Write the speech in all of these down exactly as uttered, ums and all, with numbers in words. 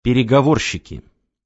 Переговорщики.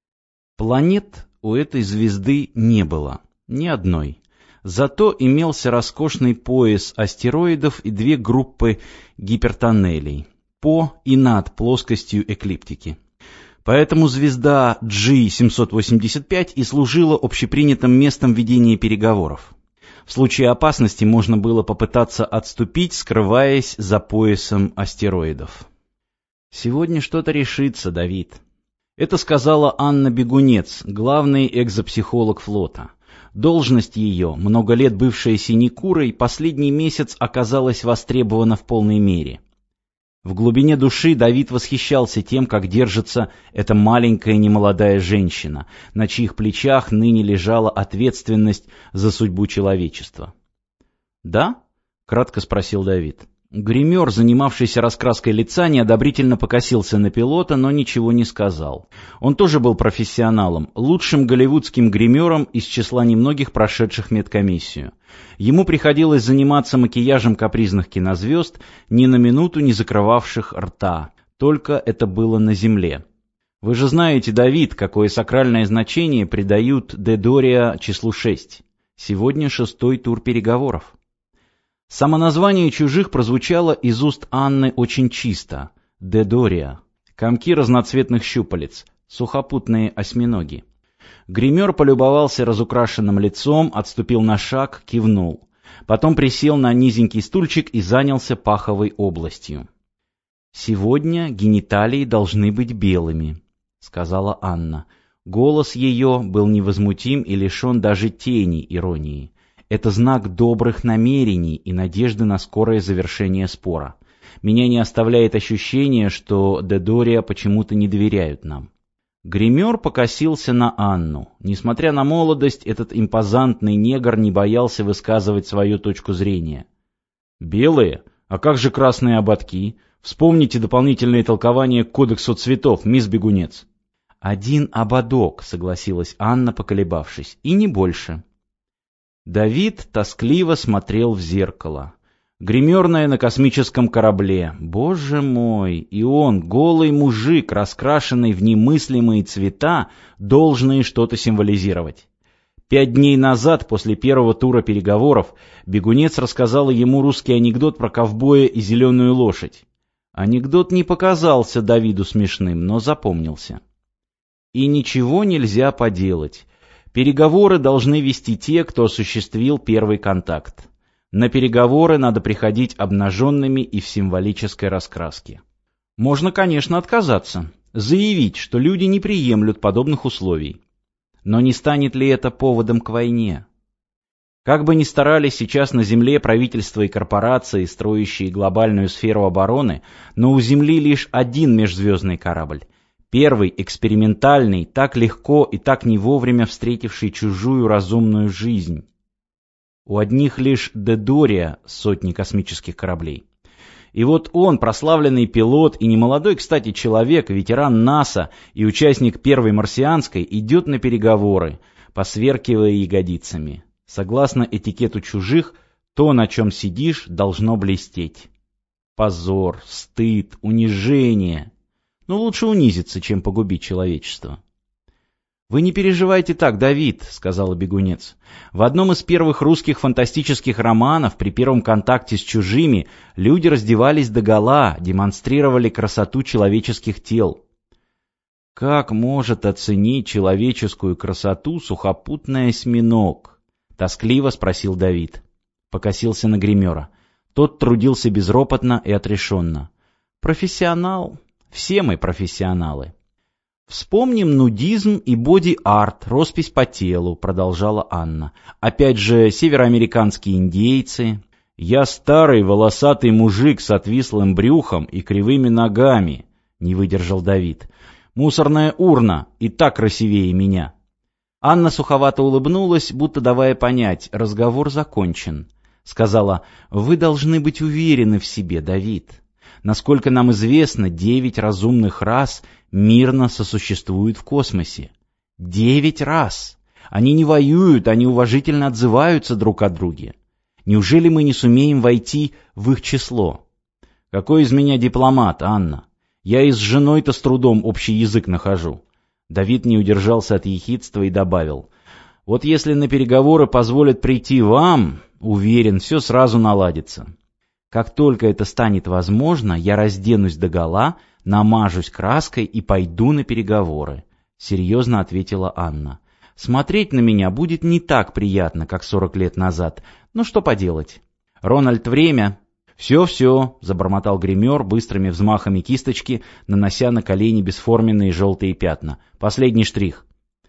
Планет у этой звезды не было, ни одной. Зато имелся роскошный пояс астероидов и две группы гипертоннелей по и над плоскостью эклиптики. Поэтому звезда джи семьсот восемьдесят пять и служила общепринятым местом ведения переговоров. В случае опасности можно было попытаться отступить, скрываясь за поясом астероидов. «Сегодня что-то решится, Давид». Это сказала Анна Бегунец, главный экзопсихолог флота. Должность ее, много лет бывшая синекурой, последний месяц оказалась востребована в полной мере. В глубине души Давид восхищался тем, как держится эта маленькая немолодая женщина, на чьих плечах ныне лежала ответственность за судьбу человечества. «Да?» — кратко спросил Давид. Гример, занимавшийся раскраской лица, неодобрительно покосился на пилота, но ничего не сказал. Он тоже был профессионалом, лучшим голливудским гримером из числа немногих прошедших медкомиссию. Ему приходилось заниматься макияжем капризных кинозвезд, ни на минуту не закрывавших рта. Только это было на земле. Вы же знаете, Давид, какое сакральное значение придают Дедория числу шесть. Сегодня шестой тур переговоров. Само название «Чужих» прозвучало из уст Анны очень чисто. Дедория. Комки разноцветных щупалец. Сухопутные осьминоги. Гример полюбовался разукрашенным лицом, отступил на шаг, кивнул. Потом присел на низенький стульчик и занялся паховой областью. «Сегодня гениталии должны быть белыми», — сказала Анна. Голос ее был невозмутим и лишен даже тени иронии. Это знак добрых намерений и надежды на скорое завершение спора. Меня не оставляет ощущение, что Дедория почему-то не доверяют нам. Гример покосился на Анну. Несмотря на молодость, этот импозантный негр не боялся высказывать свою точку зрения. «Белые? А как же красные ободки? Вспомните дополнительные толкования к кодексу цветов, мисс Бегунец». «Один ободок», — согласилась Анна, поколебавшись, — «и не больше». Давид тоскливо смотрел в зеркало. Гримерная на космическом корабле. Боже мой! И он, голый мужик, раскрашенный в немыслимые цвета, должны что-то символизировать. Пять дней назад, после первого тура переговоров, Бегунец рассказала ему русский анекдот про ковбоя и зеленую лошадь. Анекдот не показался Давиду смешным, но запомнился. И ничего нельзя поделать. Переговоры должны вести те, кто осуществил первый контакт. На переговоры надо приходить обнаженными и в символической раскраске. Можно, конечно, отказаться, заявить, что люди не приемлют подобных условий. Но не станет ли это поводом к войне? Как бы ни старались сейчас на Земле правительства и корпорации, строящие глобальную сферу обороны, но у Земли лишь один межзвездный корабль. Первый, экспериментальный, так легко и так не вовремя встретивший чужую разумную жизнь. У одних лишь Дедория сотни космических кораблей. И вот он, прославленный пилот и немолодой, кстати, человек, ветеран НАСА и участник первой марсианской, идет на переговоры, посверкивая ягодицами. Согласно этикету чужих, то, на чем сидишь, должно блестеть. Позор, стыд, унижение. Но лучше унизиться, чем погубить человечество. «Вы не переживайте так, Давид», — сказала Бегунец. «В одном из первых русских фантастических романов при первом контакте с чужими люди раздевались догола, демонстрировали красоту человеческих тел». «Как может оценить человеческую красоту сухопутный осьминог?» — тоскливо спросил Давид. Покосился на гримера. Тот трудился безропотно и отрешенно. «Профессионал. Все мы профессионалы». «Вспомним нудизм и боди-арт, роспись по телу», — продолжала Анна. «Опять же, североамериканские индейцы. Я старый волосатый мужик с отвислым брюхом и кривыми ногами», — не выдержал Давид. «Мусорная урна, и так красивее меня». Анна суховато улыбнулась, будто давая понять, разговор закончен. Сказала: «Вы должны быть уверены в себе, Давид. Насколько нам известно, девять разумных рас мирно сосуществуют в космосе. Девять рас! Они не воюют, они уважительно отзываются друг о друге. Неужели мы не сумеем войти в их число? Какой из меня дипломат, Анна? Я и с женой-то с трудом общий язык нахожу». Давид не удержался от ехидства и добавил: «Вот если на переговоры позволят прийти вам, уверен, все сразу наладится. Как только это станет возможно, я разденусь догола, намажусь краской и пойду на переговоры», — серьезно ответила Анна. «Смотреть на меня будет не так приятно, как сорок лет назад. Ну что поделать? Рональд, время!» «Все-все», — забормотал гример быстрыми взмахами кисточки, нанося на колени бесформенные желтые пятна. «Последний штрих».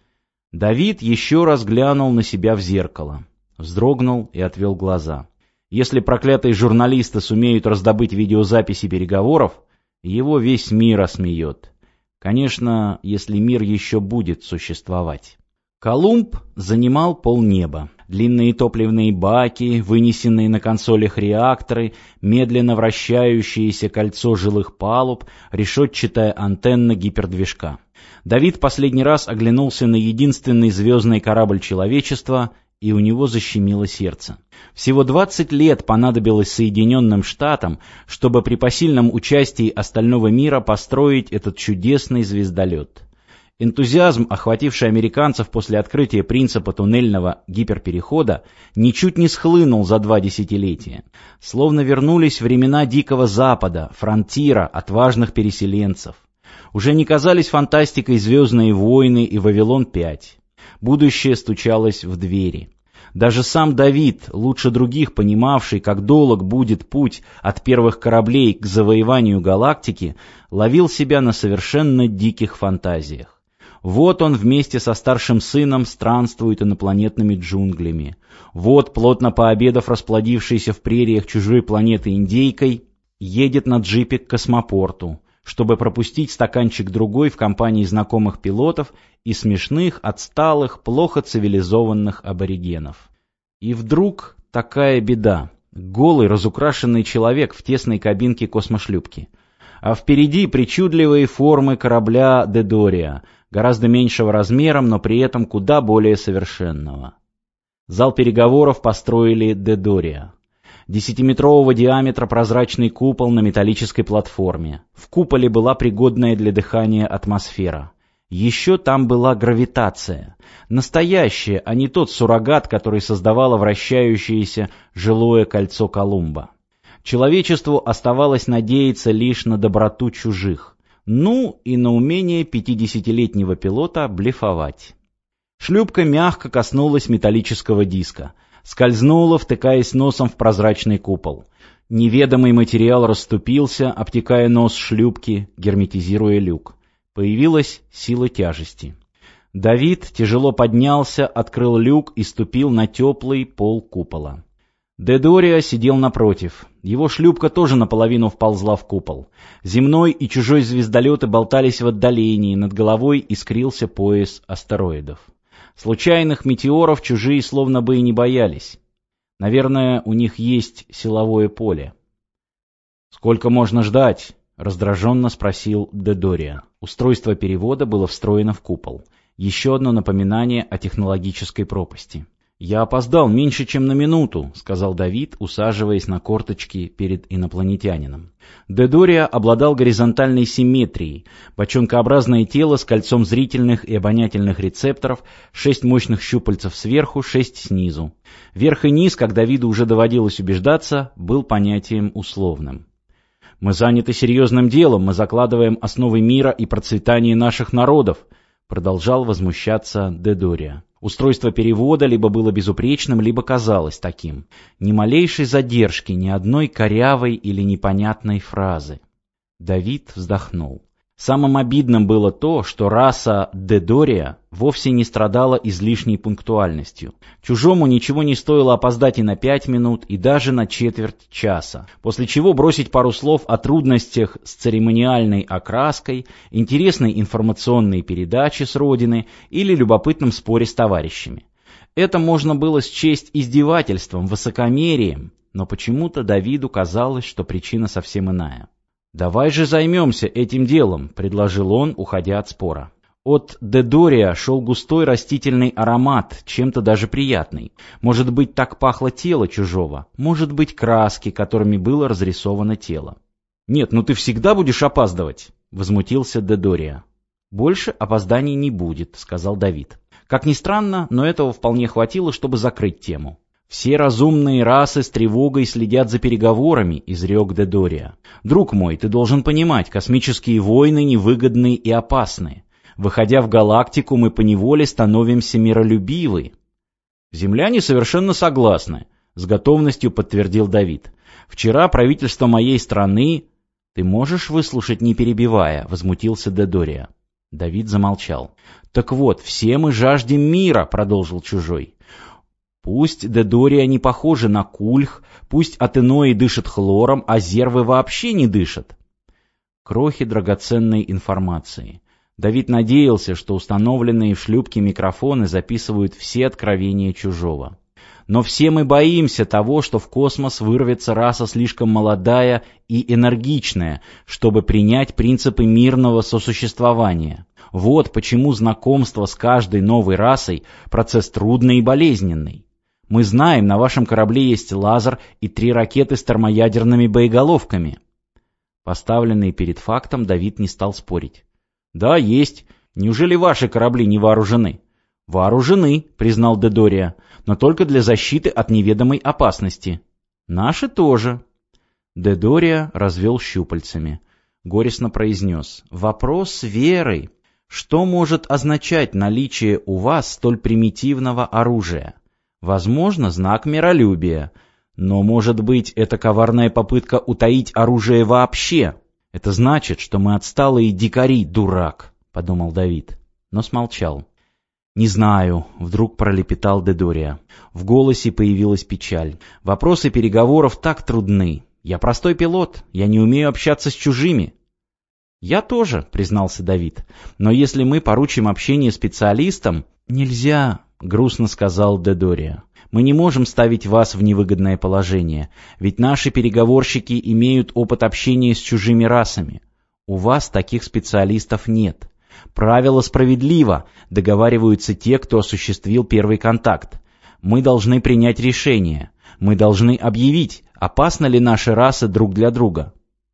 Давид еще раз глянул на себя в зеркало, вздрогнул и отвел глаза. Если проклятые журналисты сумеют раздобыть видеозаписи переговоров, его весь мир осмеет. Конечно, если мир еще будет существовать. Колумб занимал полнеба. Длинные топливные баки, вынесенные на консолях реакторы, медленно вращающееся кольцо жилых палуб, решетчатая антенна гипердвижка. Давид последний раз оглянулся на единственный звездный корабль человечества, и у него защемило сердце. Всего двадцать лет понадобилось Соединенным Штатам, чтобы при посильном участии остального мира построить этот чудесный звездолет. Энтузиазм, охвативший американцев после открытия принципа туннельного гиперперехода, ничуть не схлынул за два десятилетия. Словно вернулись времена Дикого Запада, фронтира, отважных переселенцев. Уже не казались фантастикой «Звездные войны» и «Вавилон пять». Будущее стучалось в двери. Даже сам Давид, лучше других понимавший, как долг будет путь от первых кораблей к завоеванию галактики, ловил себя на совершенно диких фантазиях. Вот он вместе со старшим сыном странствует инопланетными джунглями. Вот, плотно пообедав расплодившийся в прериях чужой планеты индейкой, едет на джипе к космопорту, чтобы пропустить стаканчик-другой в компании знакомых пилотов и смешных, отсталых, плохо цивилизованных аборигенов. И вдруг такая беда. Голый, разукрашенный человек в тесной кабинке космошлюпки. А впереди причудливые формы корабля «Дедория», гораздо меньшего размером, но при этом куда более совершенного. Зал переговоров построили «Дедория». Десятиметрового диаметра прозрачный купол на металлической платформе. В куполе была пригодная для дыхания атмосфера. Еще там была гравитация. Настоящая, а не тот суррогат, который создавало вращающееся жилое кольцо Колумба. Человечеству оставалось надеяться лишь на доброту чужих. Ну и на умение пятидесятилетнего пилота блефовать. Шлюпка мягко коснулась металлического диска. Скользнула, втыкаясь носом в прозрачный купол. Неведомый материал расступился, обтекая нос шлюпки, герметизируя люк. Появилась сила тяжести. Давид тяжело поднялся, открыл люк и ступил на теплый пол купола. Дедория сидел напротив. Его шлюпка тоже наполовину вползла в купол. Земной и чужой звездолеты болтались в отдалении, над головой искрился пояс астероидов. Случайных метеоров чужие словно бы и не боялись. Наверное, у них есть силовое поле. «Сколько можно ждать?» — раздраженно спросил Дедория. Устройство перевода было встроено в купол. Еще одно напоминание о технологической пропасти. «Я опоздал меньше, чем на минуту», — сказал Давид, усаживаясь на корточки перед инопланетянином. Дедория обладал горизонтальной симметрией. Бочонкообразное тело с кольцом зрительных и обонятельных рецепторов, шесть мощных щупальцев сверху, шесть снизу. Верх и низ, как Давиду уже доводилось убеждаться, был понятием условным. «Мы заняты серьезным делом, мы закладываем основы мира и процветания наших народов», — продолжал возмущаться Дедория. Устройство перевода либо было безупречным, либо казалось таким. Ни малейшей задержки, ни одной корявой или непонятной фразы. Давид вздохнул. Самым обидным было то, что раса Дедория вовсе не страдала излишней пунктуальностью. Чужому ничего не стоило опоздать и на пять минут, и даже на четверть часа, после чего бросить пару слов о трудностях с церемониальной окраской, интересной информационной передаче с родины или любопытном споре с товарищами. Это можно было счесть издевательством, высокомерием, но почему-то Давиду казалось, что причина совсем иная. «Давай же займемся этим делом», — предложил он, уходя от спора. От Дедория шел густой растительный аромат, чем-то даже приятный. Может быть, так пахло тело чужого, может быть, краски, которыми было разрисовано тело. «Нет, ну ты всегда будешь опаздывать». — возмутился Дедория. «Больше опозданий не будет», — сказал Давид. Как ни странно, но этого вполне хватило, чтобы закрыть тему. «Все разумные расы с тревогой следят за переговорами», — изрек Дедория. «Друг мой, ты должен понимать, космические войны невыгодны и опасны. Выходя в галактику, мы поневоле становимся миролюбивы». «Земляне совершенно согласны», — с готовностью подтвердил Давид. «Вчера правительство моей страны...» «Ты можешь выслушать, не перебивая?» — возмутился Дедория. Давид замолчал. «Так вот, все мы жаждем мира», — продолжил чужой. «Пусть Дедория не похожи на кульх, пусть атенои дышат хлором, а зервы вообще не дышат». Крохи драгоценной информации. Давид надеялся, что установленные в шлюпке микрофоны записывают все откровения чужого. «Но все мы боимся того, что в космос вырвется раса слишком молодая и энергичная, чтобы принять принципы мирного сосуществования. Вот почему знакомство с каждой новой расой – процесс трудный и болезненный. Мы знаем, на вашем корабле есть лазер и три ракеты с термоядерными боеголовками». Поставленный перед фактом, Давид не стал спорить. «Да, есть. Неужели ваши корабли не вооружены?» «Вооружены», — признал Дедория, — «но только для защиты от неведомой опасности». «Наши тоже». Дедория развел щупальцами. Горестно произнес: «Вопрос веры. Что может означать наличие у вас столь примитивного оружия? Возможно, знак миролюбия. Но, может быть, это коварная попытка утаить оружие вообще? Это значит, что мы отсталые дикари, дурак», — подумал Давид, но смолчал. «Не знаю», — вдруг пролепетал Дедория. В голосе появилась печаль. «Вопросы переговоров так трудны. Я простой пилот, я не умею общаться с чужими». «Я тоже», — признался Давид. «Но если мы поручим общение специалистам...» «Нельзя», — грустно сказал Дедория. «Мы не можем ставить вас в невыгодное положение, ведь наши переговорщики имеют опыт общения с чужими расами. У вас таких специалистов нет. Правило справедливо, договариваются те, кто осуществил первый контакт. Мы должны принять решение. Мы должны объявить, опасны ли наши расы друг для друга».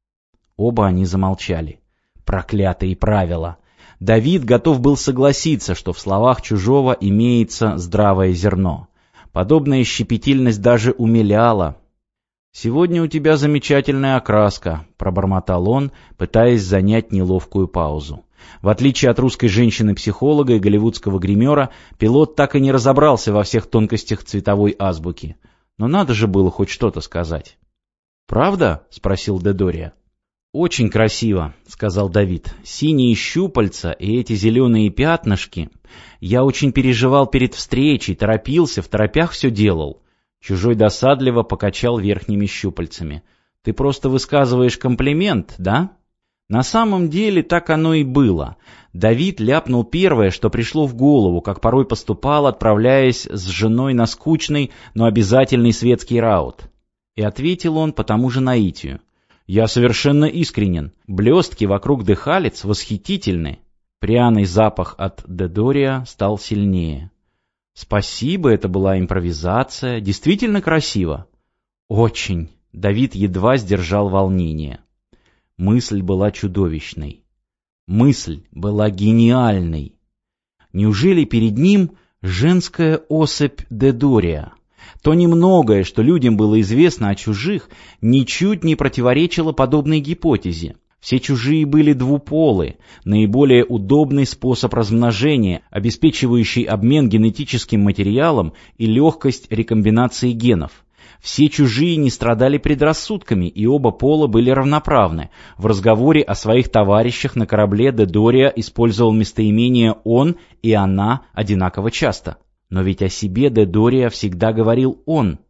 Оба они замолчали. Проклятые правила! Давид готов был согласиться, что в словах чужого имеется здравое зерно. Подобная щепетильность даже умиляла. «Сегодня у тебя замечательная окраска», — пробормотал он, пытаясь занять неловкую паузу. В отличие от русской женщины-психолога и голливудского гримера, пилот так и не разобрался во всех тонкостях цветовой азбуки. Но надо же было хоть что-то сказать. «Правда?» — спросил Дедория. «Очень красиво», — сказал Давид. «Синие щупальца и эти зеленые пятнышки. Я очень переживал перед встречей, торопился, в торопях все делал». Чужой досадливо покачал верхними щупальцами. «Ты просто высказываешь комплимент, да?» На самом деле так оно и было. Давид ляпнул первое, что пришло в голову, как порой поступал, отправляясь с женой на скучный, но обязательный светский раут. И ответил он по тому же наитию. «Я совершенно искренен. Блестки вокруг дыхалец восхитительны». Пряный запах от Дедория стал сильнее. «Спасибо, это была импровизация. Действительно красиво». «Очень». Давид едва сдержал волнение. Мысль была чудовищной. Мысль была гениальной. Неужели перед ним женская особь Дедория? То немногое, что людям было известно о чужих, ничуть не противоречило подобной гипотезе. Все чужие были двуполы, наиболее удобный способ размножения, обеспечивающий обмен генетическим материалом и легкость рекомбинации генов. Все чужие не страдали предрассудками, и оба пола были равноправны. В разговоре о своих товарищах на корабле Дедория использовал местоимение «он» и «она» одинаково часто. Но ведь о себе Дедория всегда говорил «он».